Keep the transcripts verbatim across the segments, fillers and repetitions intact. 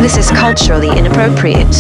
This is culturally inappropriate.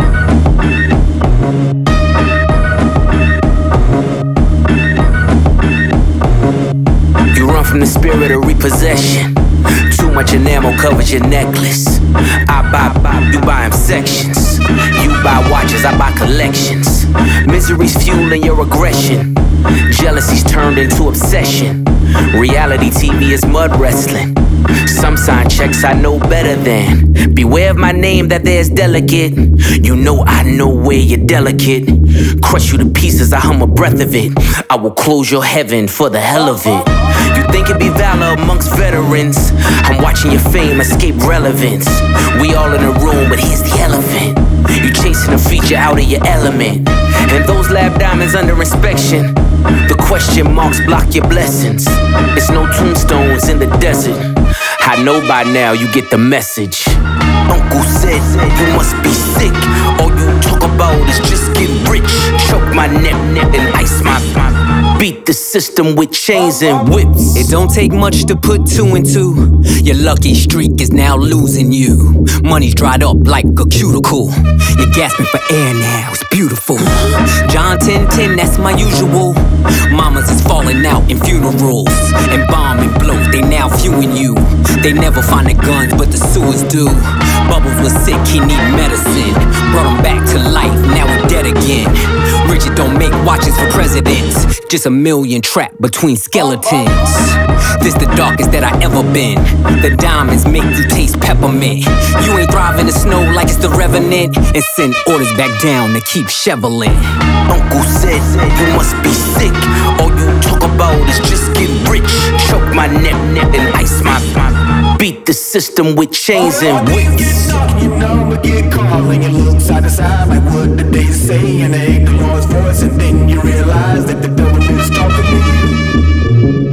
You run from the spirit of repossession. Too much enamel covers your necklace. I buy, buy, you buy in sections. You buy watches, I buy collections. Misery's fueling your aggression. Jealousy's turned into obsession. Reality T V is mud wrestling. Some sign checks I know better than. Beware of my name that there's delicate. You know I know where you're delicate. Crush you to pieces, I hum a breath of it. I will close your heaven for the hell of it. You think it'd be valor amongst veterans. I'm watching your fame escape relevance. We all in a room, but here's the elephant. You chasing a feature out of your element. And those lab diamonds under inspection. The question marks block your blessings. It's no tombstones in the desert. I know by now you get the message. Uncle said you must be sick. All you talk about is just getting rich. Choke my neck and ice my beat the system with chains and whips. It don't take much to put two and two. Your lucky streak is now losing you. Money's dried up like a cuticle. You're gasping for air now, it's beautiful. John ten ten, that's my usual. Mamas is falling out in funerals. And bombing blows, they now viewing you. They never find the guns, but the sewers do. Bubbles was sick, he need medicine. Brought him back to life, now we're dead again. Richard don't make watches for presidents. Just a million trapped between skeletons. This the darkest that I ever been. The diamonds make you taste peppermint. You ain't thriving in the snow like it's the Revenant. And send orders back down to keep shoveling. Uncle said you must be sick. All you talk about is just getting rich. Choke my neck and ice my beat the system with chains and whips. Get talking, you know, but get calm. And you look side to side like what did they say? And they ain't the Lord's voice. And then you realize that the devil is talking to you.